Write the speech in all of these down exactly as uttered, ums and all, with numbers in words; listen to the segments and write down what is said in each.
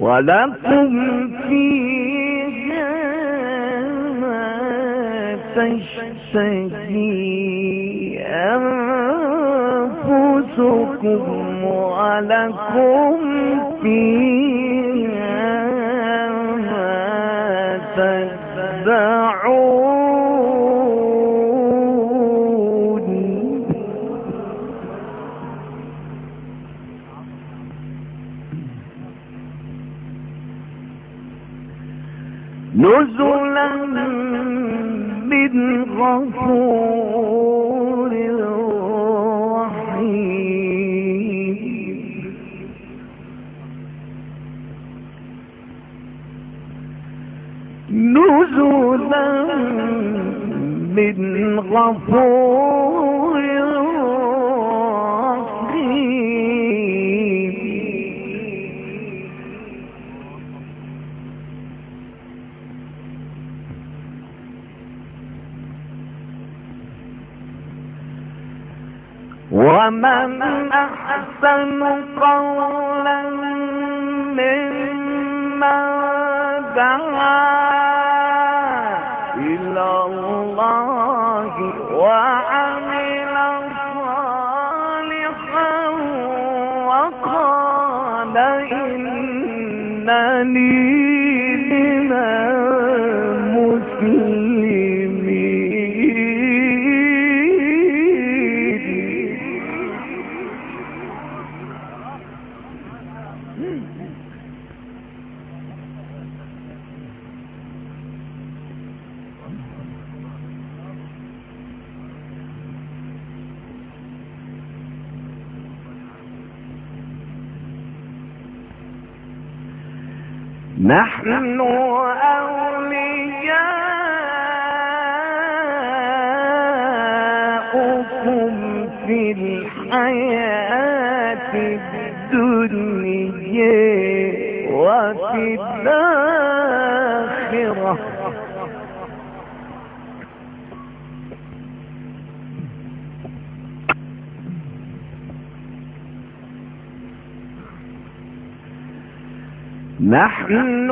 ولكم فيها ما تشتهي أنفسكم ولكم فيها ما تدعون. نزلا من غفور رحيم. نزلا من غفور رحيم. ومن أحسن قولا ممن دعا إلى الله وعمل صالحا وقال إنني من المسلمين. نحن أولياؤكم في الحياة الدنيا وفي الآخرة نحن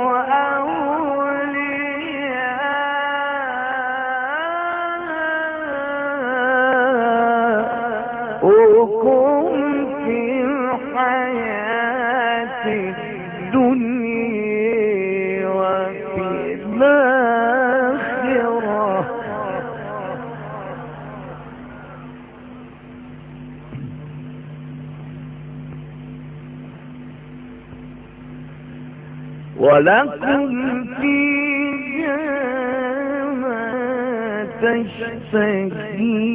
أولياؤكم في الحياة الدنيا وفي الآخرة ولكم فيها ما تشتهي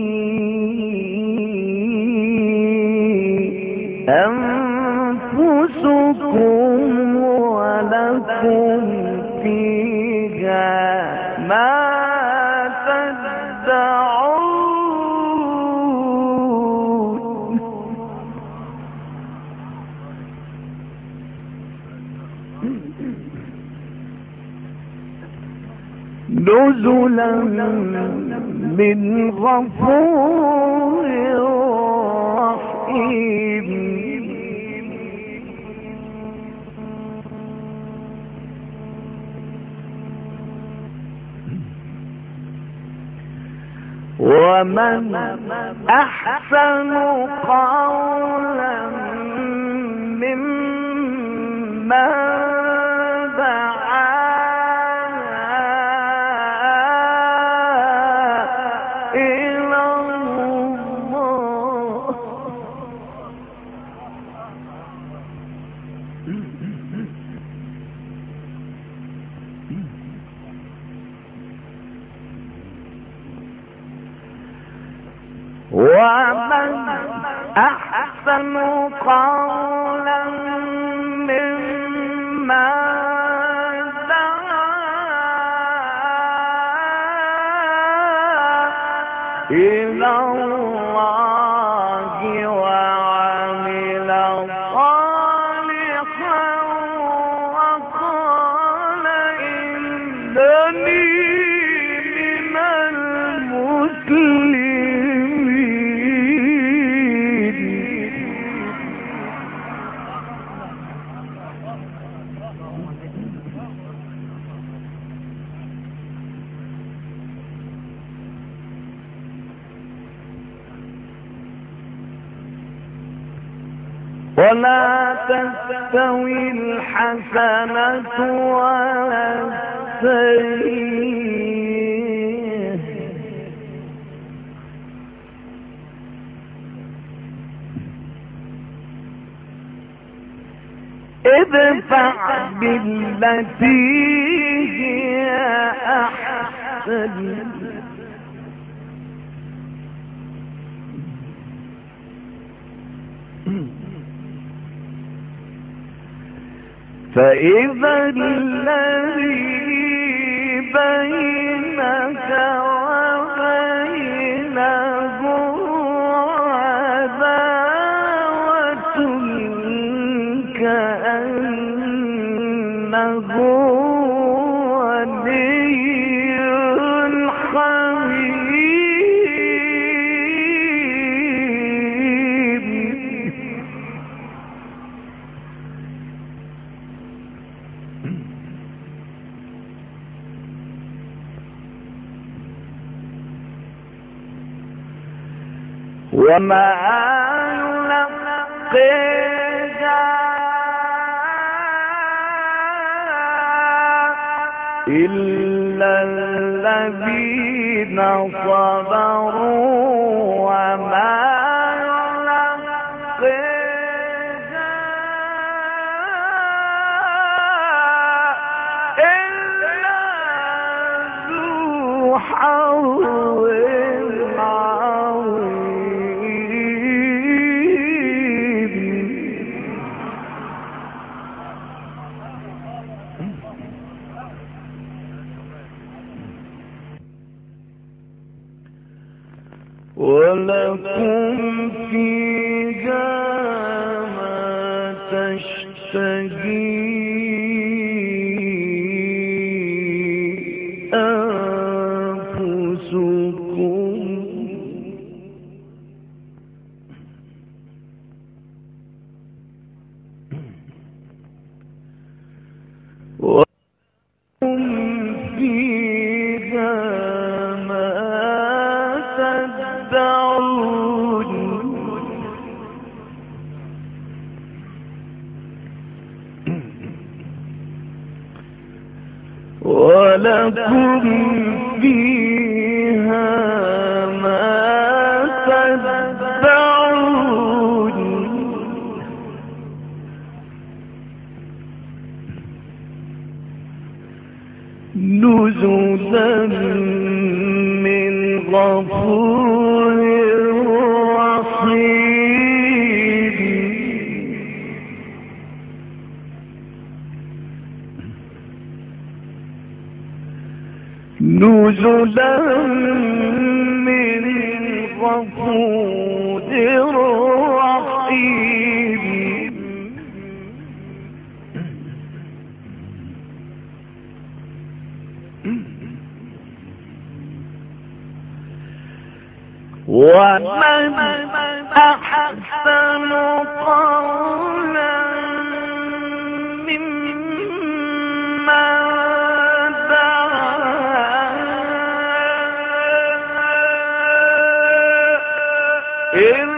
أنفسكم ولكم فيها ما تدعون. نزلا من غفور رحيم. ومن أحسن قولا ممن دعا إلى الله ومن أحسن قولا ممن دعا إلى الله وعمل صالحا وقال إنني من المسلمين. ولا تستوي الحسنة ولا السيئة ادفع بالتي هي أحسن فإذا الذي بينك وبينه عداوة كأنه ولي حميم وما يلقيها إلا الذين صبروا وما يلقيها إلا ذو حظ ولكم فيها ما تشتهي أنفسكم ولكم فيها ما تدعون ولكم فيها ما تدعون نزلا من غفور رحيم نزلا من غفور رحيم ومن أحسن قولا ممن دعا إلى